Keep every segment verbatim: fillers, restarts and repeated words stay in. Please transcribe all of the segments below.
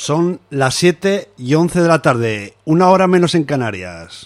Son las siete y once de la tarde, una hora menos en Canarias.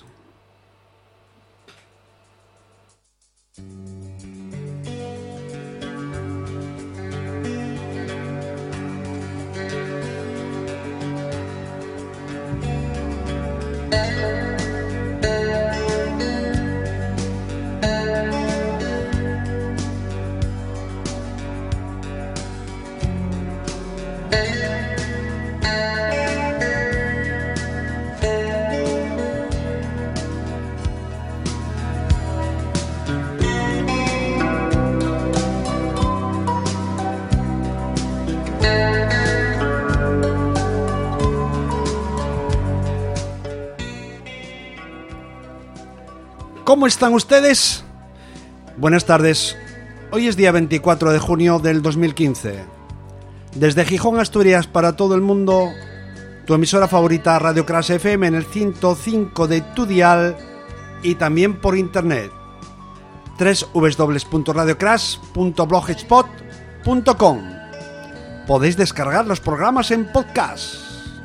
¿Cómo están ustedes? Buenas tardes. Hoy es día veinticuatro de junio del dos mil quince. Desde Gijón, Asturias, para todo el mundo, tu emisora favorita Radio Crash F M en el ciento cinco de tu dial y también por internet. doble u doble u doble u punto radio crash punto blogspot punto com. Podéis descargar los programas en podcast.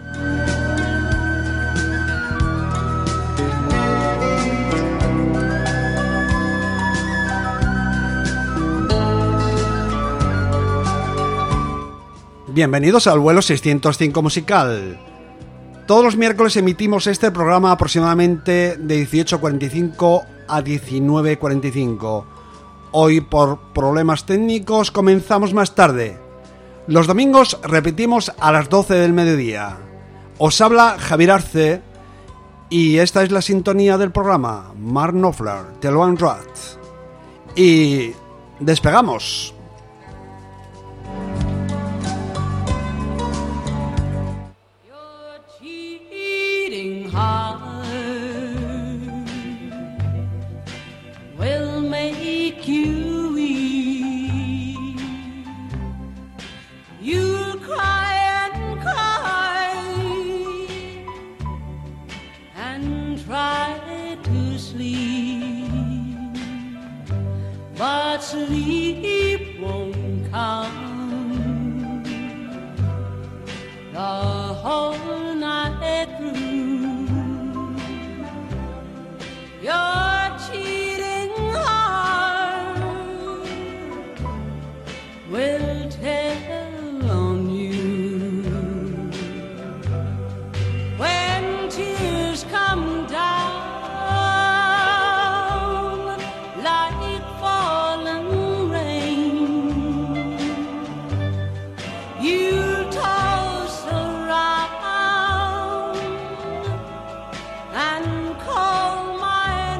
Bienvenidos al vuelo seiscientos cinco musical. Todos los miércoles emitimos este programa aproximadamente de dieciocho cuarenta y cinco a diecinueve cuarenta y cinco. Hoy, por problemas técnicos, comenzamos más tarde. Los domingos repetimos a las doce del mediodía. Os habla Javier Arce y esta es la sintonía del programa Mark Knopfler, The Lone Rat. Y despegamos. Will make you weep. You'll cry and cry and try to sleep, but sleep won't come the whole night through. Your cheating heart will tell on you when tears come down like fallen rain. You toss around and call my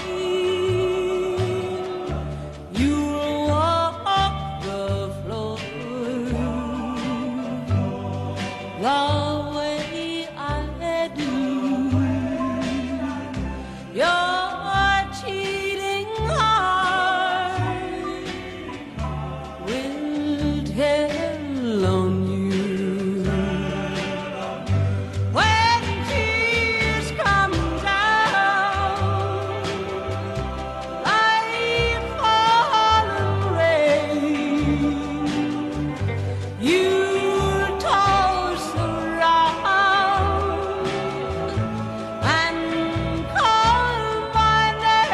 name. You'll walk the floor the way I do. Your cheating heart will tell on you when tears come down like fallen rain. You toss around and call my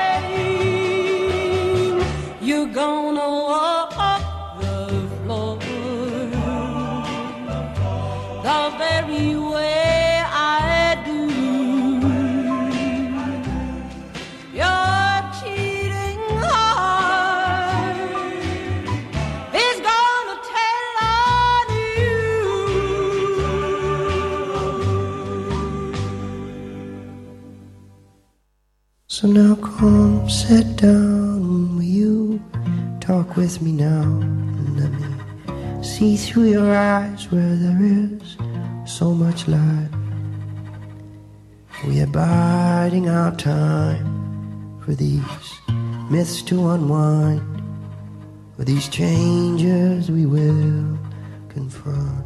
name. You're gonna walk the floor the very way I do. Your cheating heart is gonna tell on you. So now come sit down, will you talk with me now, and let me see through your eyes where there is so much light. We are biding our time for these myths to unwind, for these changes we will confront.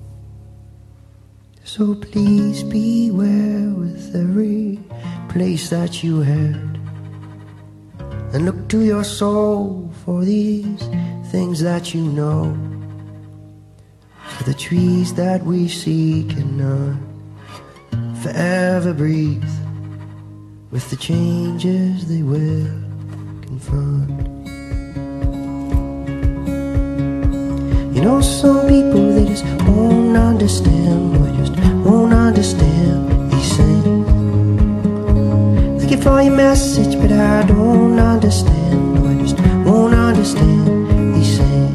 So please beware with every place that you head, and look to your soul for these things that you know. for the trees that we see cannot forever breathe with the changes they will confront. You know, some people, they just won't understand, or just won't understand these things. Thank you for your message, but I don't understand, or I just won't understand these things.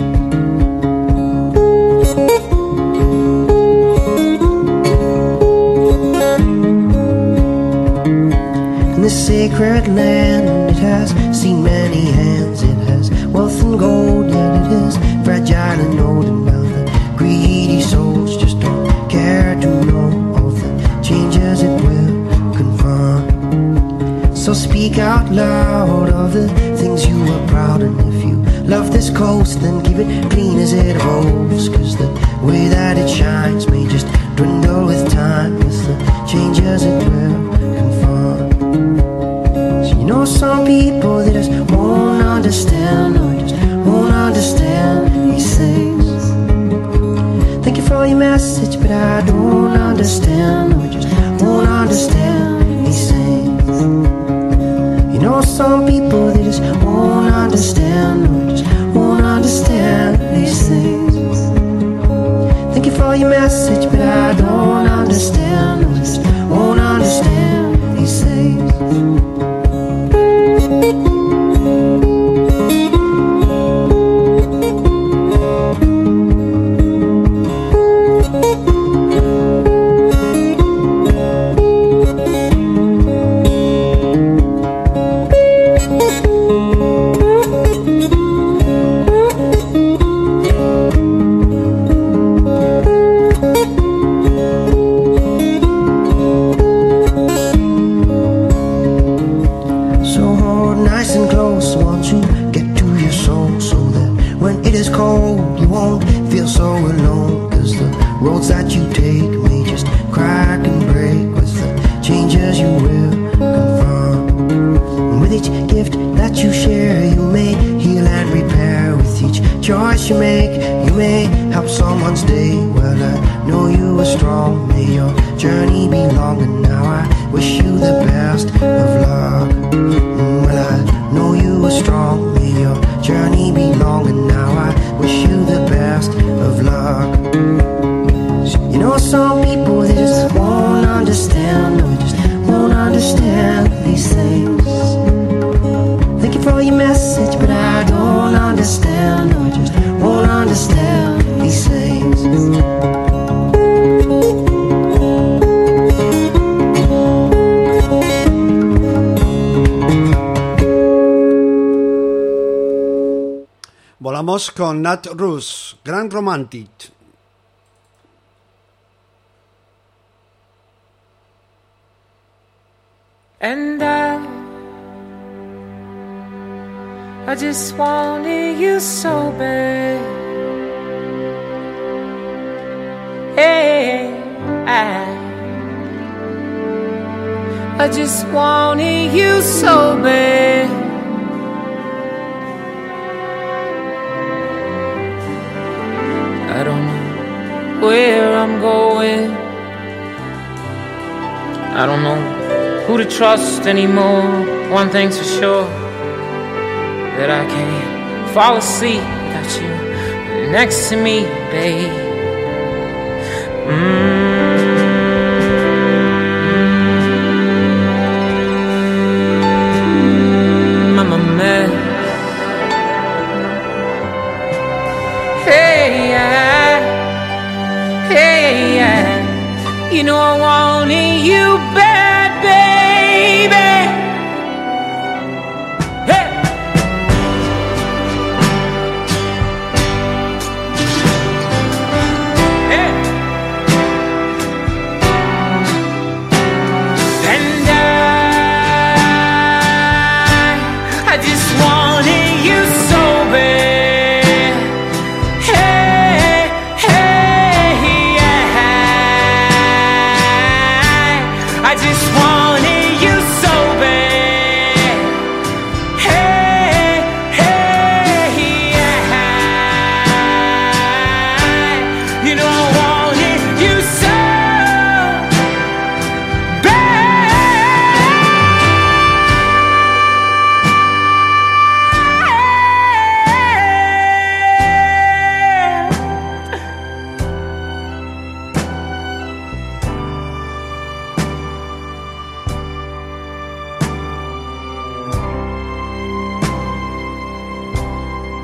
In this sacred land, it has seen many hands, it has wealth and gold, yet it is fragile and old, and now the greedy souls just don't care to know all the changes it will confront. So speak out loud of the things you are proud, and if you love this coast, then keep it clean as it evolves, cause the way that it shines may just dwindle with time, with the changes it will confront. So you know, some people, they just won't understand, or just won't understand these things. Thank you for your message, but I don't understand, or just won't understand these things. You know, some people, they just won't understand, or just won't understand these things. Thank you for your message, but I don't understand, or just won't understand these things. Volamos con Nat Russ, Grand Romantic. And I, I just wanted you so bad. Hey, I, I just wanted you so bad. I don't know where I'm going. I don't know who to trust anymore. One thing's for sure, that I can't fall asleep without you next to me, babe. Mm-hmm. I'm a mess. Hey, yeah. Hey, yeah. You know I wanted you bad, baby. Hey. Hey.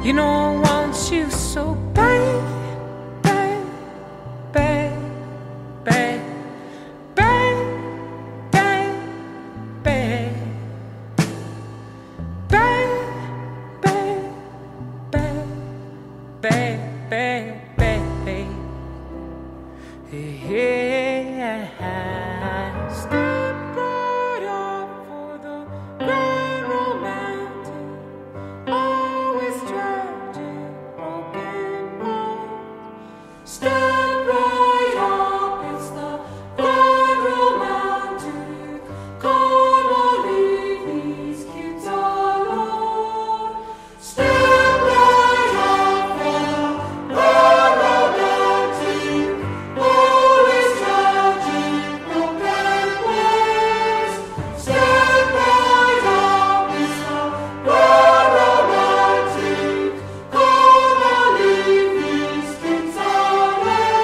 You know I want you so bad, bad, bad, bad, bad, bad, bad, bad, bad, bad, bad, bad, bad, bad. Yeah, step right up for the grand romantic, always tragic, broken road. Step right up, it's the grand romantic. Come on, leave these kids alone. Step right up for the grand romantic, always tragic, broken ways. Step right up, it's the grand romantic. Come on, leave these kids alone.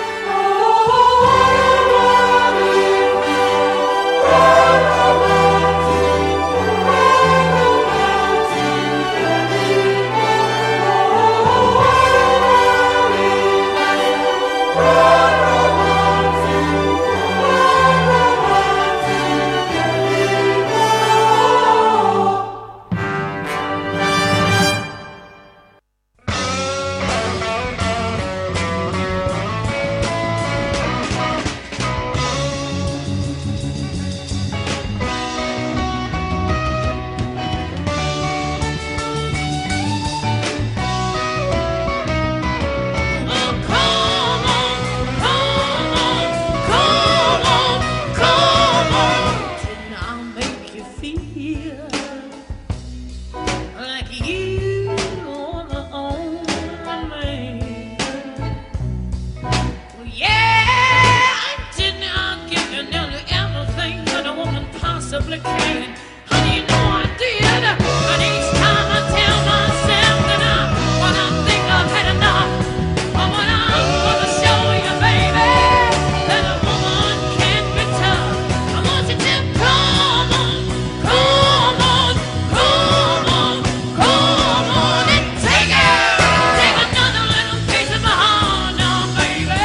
Possibly can. Honey, you know I did. And each time I tell myself that I, when I think I've had enough, but when I'm gonna show you, baby, that a woman can be tough. I want you to come on, come on, come on, come on and take it. Take another little piece of my heart now, baby.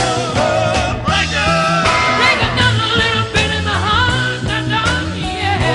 Break it. Take another little bit of my heart now, yeah.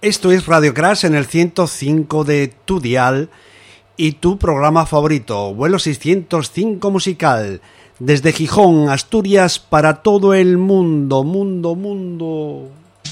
Esto es Radio Crash en el ciento cinco de tu dial y tu programa favorito, Vuelo seiscientos cinco Musical, desde Gijón, Asturias, para todo el mundo, mundo, mundo.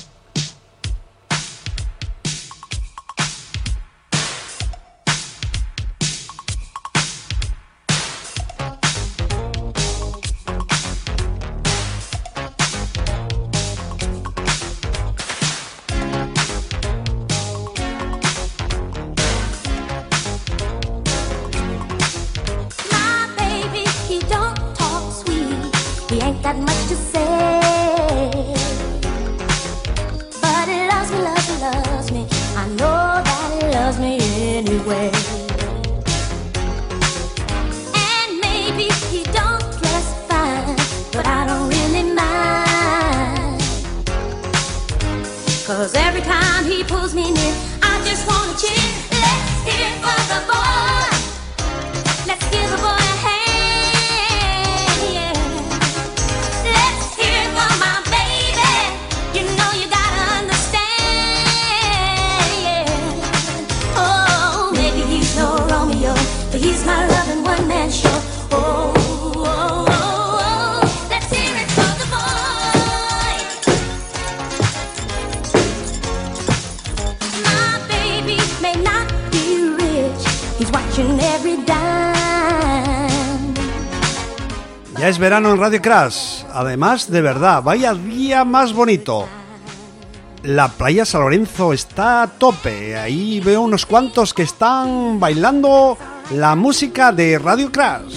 Ya es verano en Radio Crash, además de verdad, vaya día más bonito. La playa San Lorenzo está a tope, ahí veo unos cuantos que están bailando la música de Radio Crash.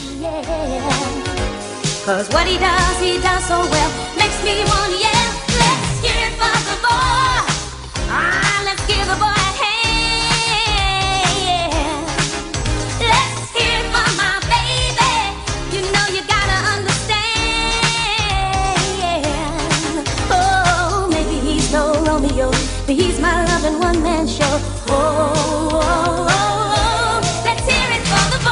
But he's my loving one-man show. Oh, oh, oh, oh, let's hear it for the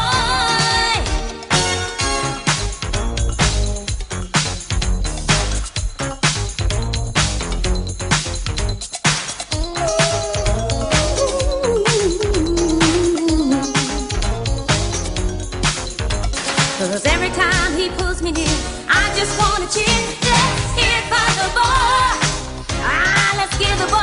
boy. 'Cause every time he pulls me near, I just wanna cheer. Let's hear it for the boy. Ah, let's give the boy.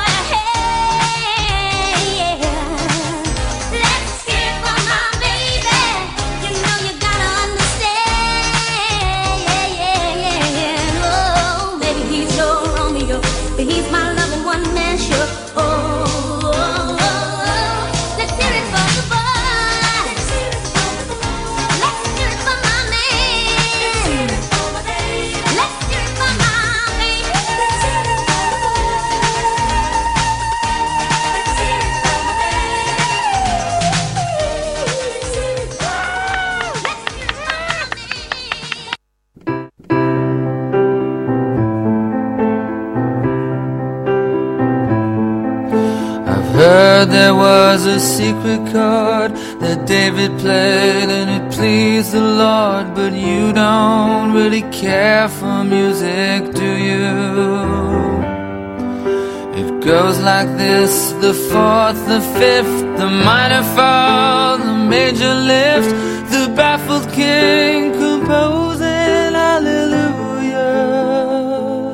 There was a secret chord that David played and it pleased the Lord, but you don't really care for music, do you? It goes like this: the fourth, the fifth, the minor fall, the major lift, the baffled king composing hallelujah,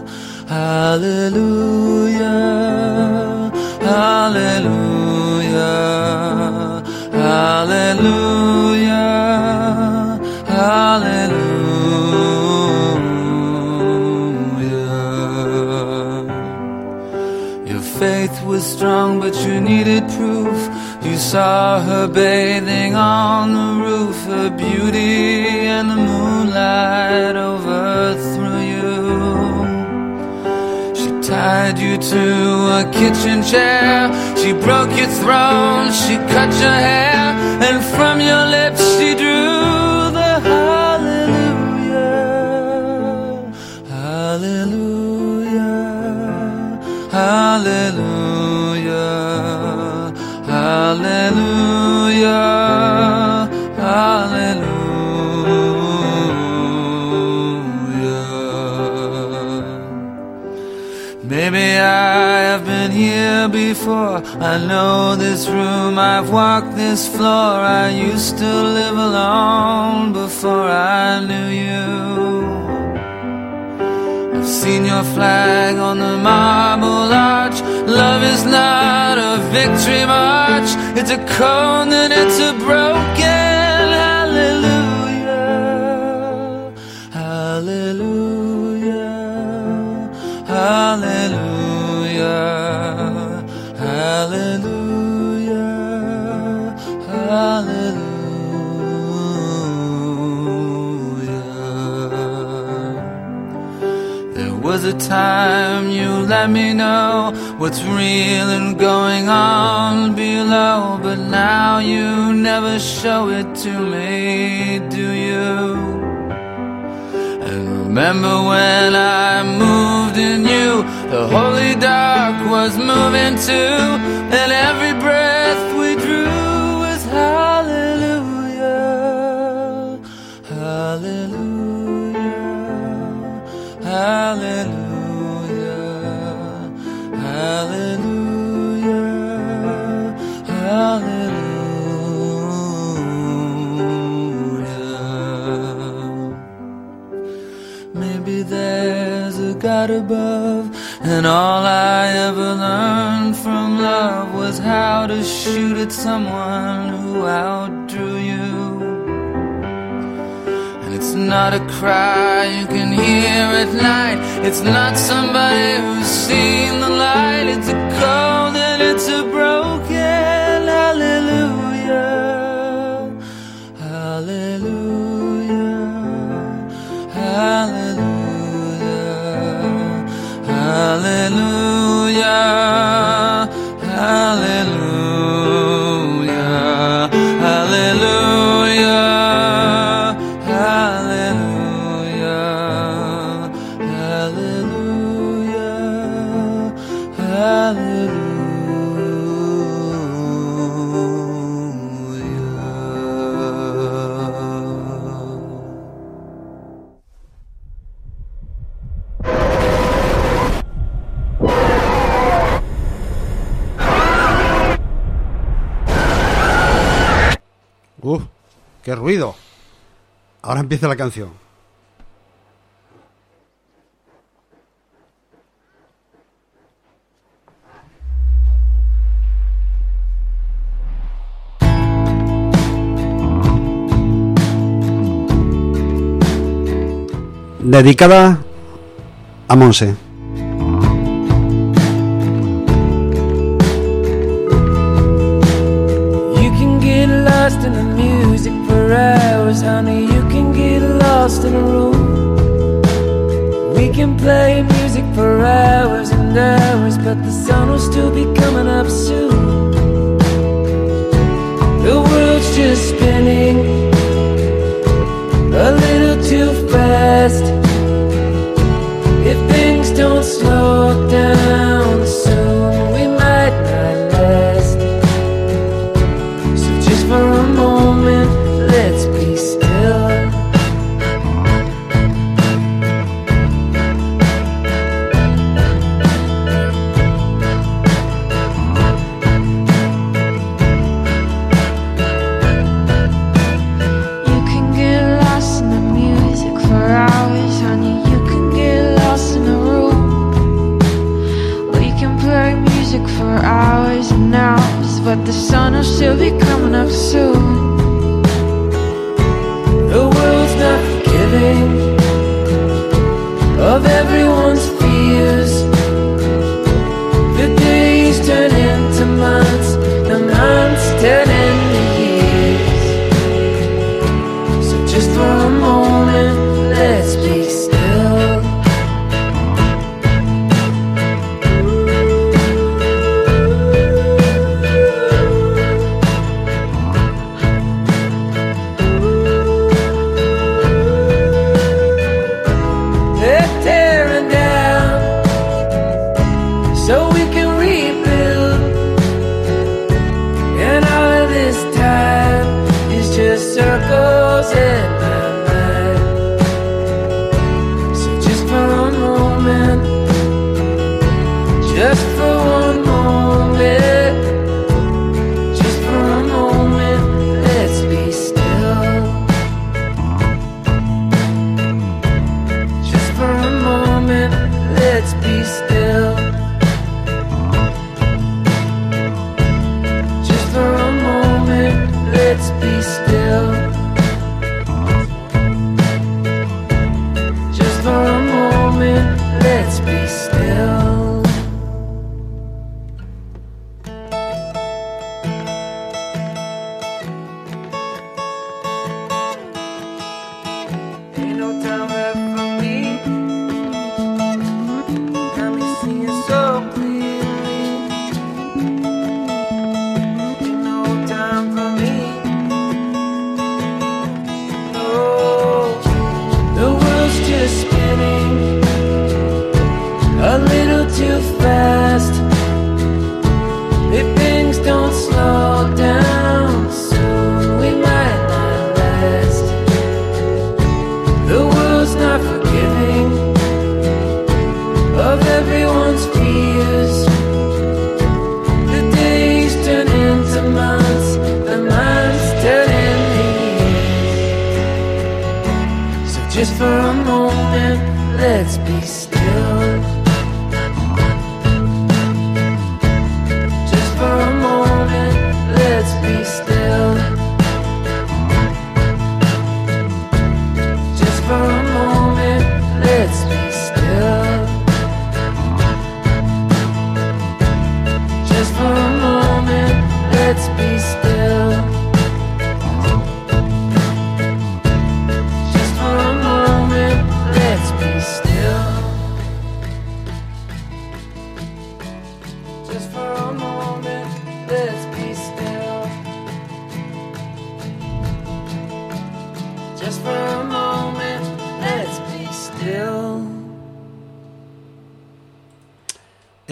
hallelujah, hallelujah. Hallelujah, hallelujah. Your faith was strong, but you needed proof. You saw her bathing on the roof, her beauty and the moonlight overthrew you. She tied you to a kitchen chair, she broke your throne, she cut your hair, and from your lips she drew the hallelujah, hallelujah, hallelujah, hallelujah, hallelujah. Maybe I I, I've been here before. I know this room, I've walked this floor. I used to live alone before I knew you. I've seen your flag on the marble arch. Love is not a victory march. It's a cold and it's a broken hallelujah. Hallelujah. Hallelujah. Hallelujah. Hallelujah. There was a time you let me know what's real and going on below, but now you never show it to me, do you? And remember when I moved in you, the holy dark was moving too, and every breath we drew was hallelujah. Hallelujah. Hallelujah. Hallelujah. Hallelujah. Maybe there's a God above, and all I ever learned from love was how to shoot at someone who outdrew you. And it's not a cry you can hear at night. It's not somebody who's seen the light. It's a cold and it's a broken hallelujah. Hallelujah. Hallelujah. Hallelujah. Hallelujah. Hallelujah. ¡Uf! ¡Qué ruido! Ahora empieza la canción. Dedicada a Monse. Lost in the music for hours, honey, you can get lost in a room. We can play music for hours and hours, but the sun will still be coming up soon. The world's just spinning a little too fast. If things don't slow down soon, we might not last. For a moment, let's be still. You can get lost in the music for hours, honey. You can get lost in a room. We can play music for hours and hours, but the sun will still be coming up soon. The world's not forgiving of everyone's fears. The days turn into months, the months turn into years. So just for a moment, let's be still. They're tearing down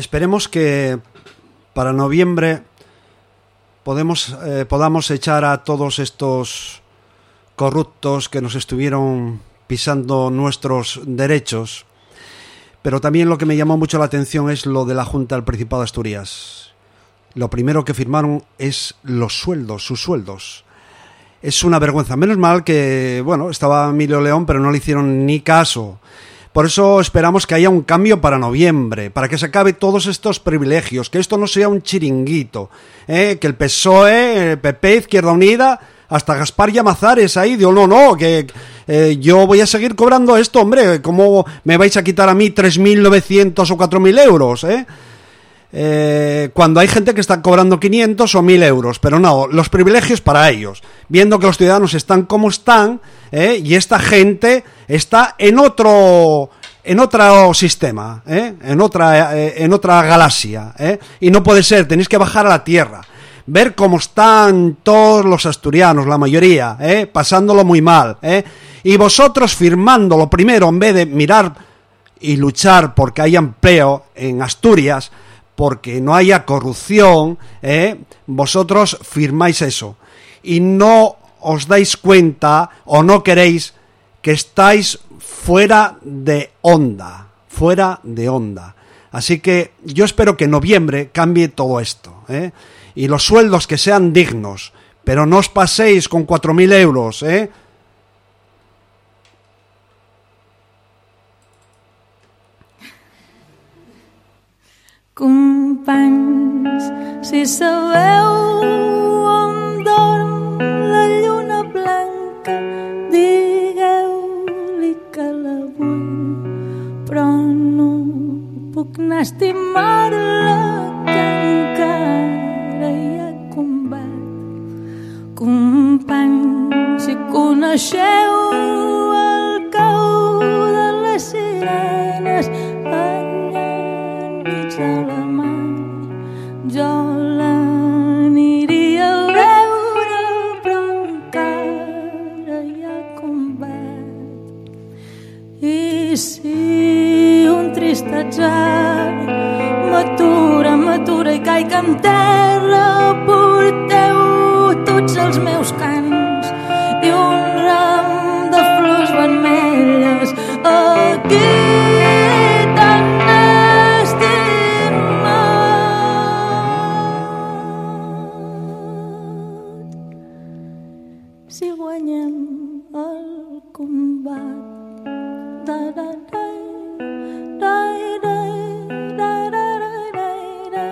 esperemos que para noviembre podemos, eh, podamos echar a todos estos corruptos que nos estuvieron pisando nuestros derechos. Pero también lo que me llamó mucho la atención es lo de la Junta del Principado de Asturias. Lo primero que firmaron es los sueldos, sus sueldos. Es una vergüenza. Menos mal que, bueno, estaba Emilio León, pero no le hicieron ni caso. Por eso esperamos que haya un cambio para noviembre, para que se acabe todos estos privilegios, que esto no sea un chiringuito, ¿eh? Que el P S O E, el P P, Izquierda Unida, hasta Gaspar Llamazares ahí, digo, no, no, que eh, yo voy a seguir cobrando esto, hombre, ¿cómo me vais a quitar a mí tres mil novecientos o cuatro mil euros, eh? Eh, cuando hay gente que está cobrando quinientos o mil euros, pero no, los privilegios para ellos, viendo que los ciudadanos están como están, ¿eh? Y esta gente está en otro en otro sistema, ¿eh? en otra eh, en otra galaxia, ¿eh? Y no puede ser, tenéis que bajar a la tierra, ver cómo están todos los asturianos, la mayoría, ¿eh? Pasándolo muy mal, ¿eh? Y vosotros firmándolo primero, en vez de mirar y luchar porque haya empleo en Asturias, porque no haya corrupción, ¿eh? Vosotros firmáis eso y no os dais cuenta o no queréis que estáis fuera de onda, fuera de onda. Así que yo espero que en noviembre cambie todo esto, ¿eh? Y los sueldos que sean dignos, pero no os paséis con cuatro mil euros, ¿eh? Companys, si sabeu on dorm la lluna blanca, digueu-li que la vull, però no puc anar a estimar-la, que encara hi ha combat. Companys, si coneixeu el cau de les sirenes, a la mà, jo l'aniria a veure, però encara hi ha combat. I si un trist atzar m'atura, m'atura i caic en terra, porteu tots els meus cants i un ram de flors vermelles aquí. Si guanyem el combat, da da da da da da da da da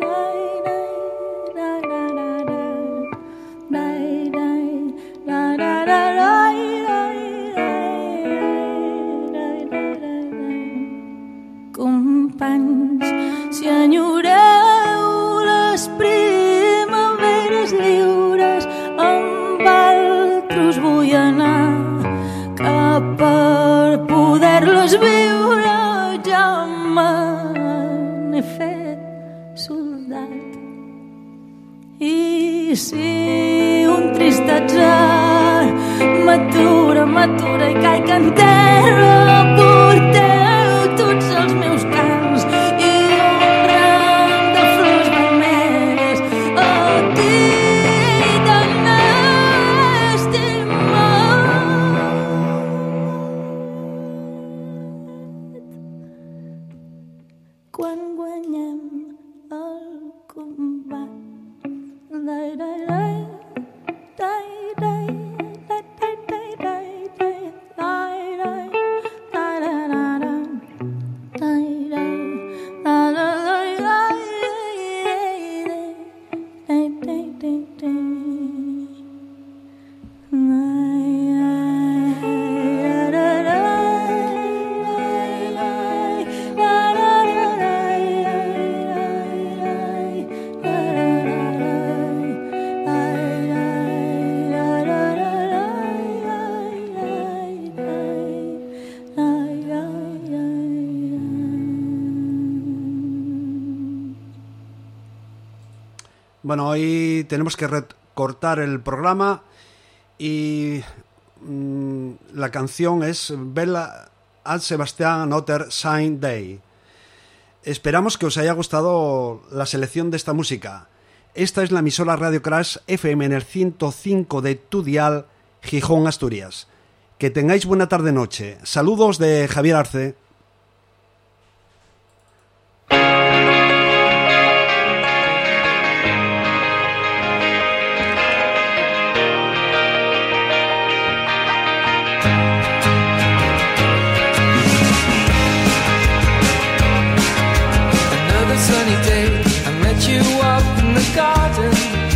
companys, si enyoreu les primaveres lliures, amb altres vull anar, que per poder-les viure ja me n'he fet soldat. I si un trist atzar m'atura, m'atura i caic en terra, porteu tots els meus cants i un ram de flors vermelles aquí tan estimat. Quan guanyem el combat, dai, dai, dai, dai, dai, dai, dai, dai, dai, dai, dai, Bueno, hoy tenemos que recortar el programa y mmm, la canción es Bella Ad Sebastian Another Sign Day. Esperamos que os haya gustado la selección de esta música. Esta es la emisora Radio Crash F M en el ciento cinco de tu dial, Gijón, Asturias. Que tengáis buena tarde-noche. Saludos de Javier Arce. Sunny day, I met you up in the garden.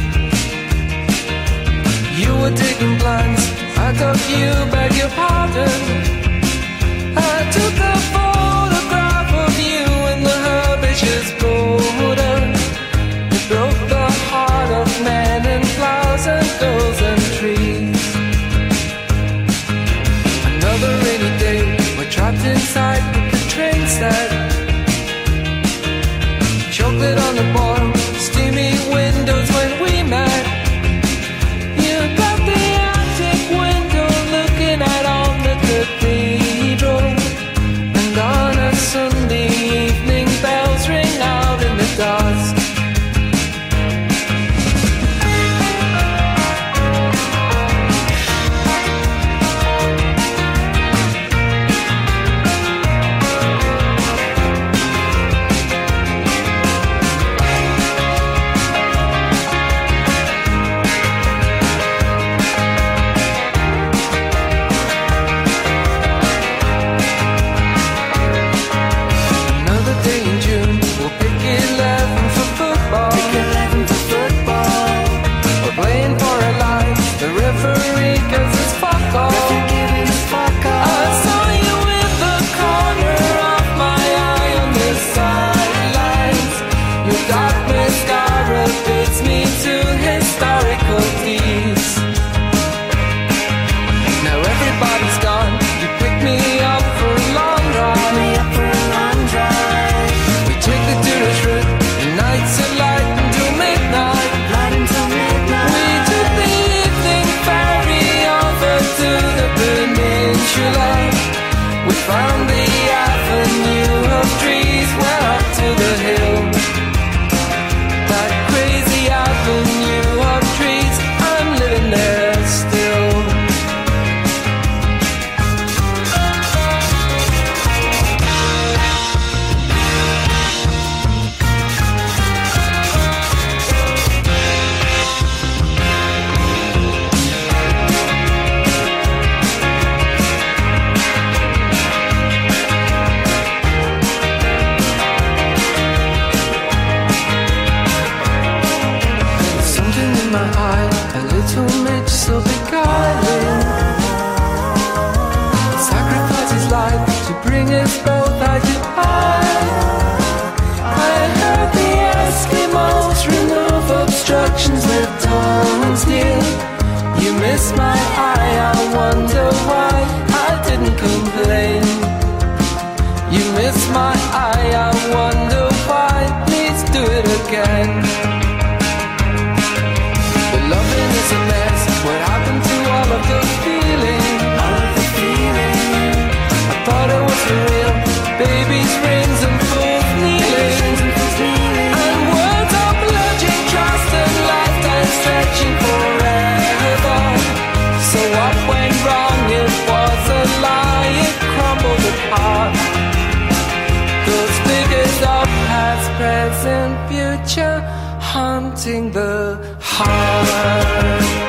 You were digging plants, I thought you beg your pardon. I took a photograph of you in the herbaceous border. It broke the heart of men and flowers and girls and trees. Another rainy day, we're trapped inside with the train set. Chocolate on the bar, steamy windows when we met. You got the attic window looking out on the cathedral. And on a Sunday evening, bells ring out in the dusk. Found the avenue of trees, went up to the hill. That crazy avenue of trees, I'm living there still. Miss my eye, I wonder why I didn't complain. You miss my eye, I wonder why. Please do it again. The loving is a mess. What happened to all of the feeling? All of the feeling. I thought it was for real. Baby's rings and fools kneeling. And words of pledging trust and lifetime stretching forever. So what went wrong? It was a lie, it crumbled apart. Those figures of past, present, future, haunting the heart.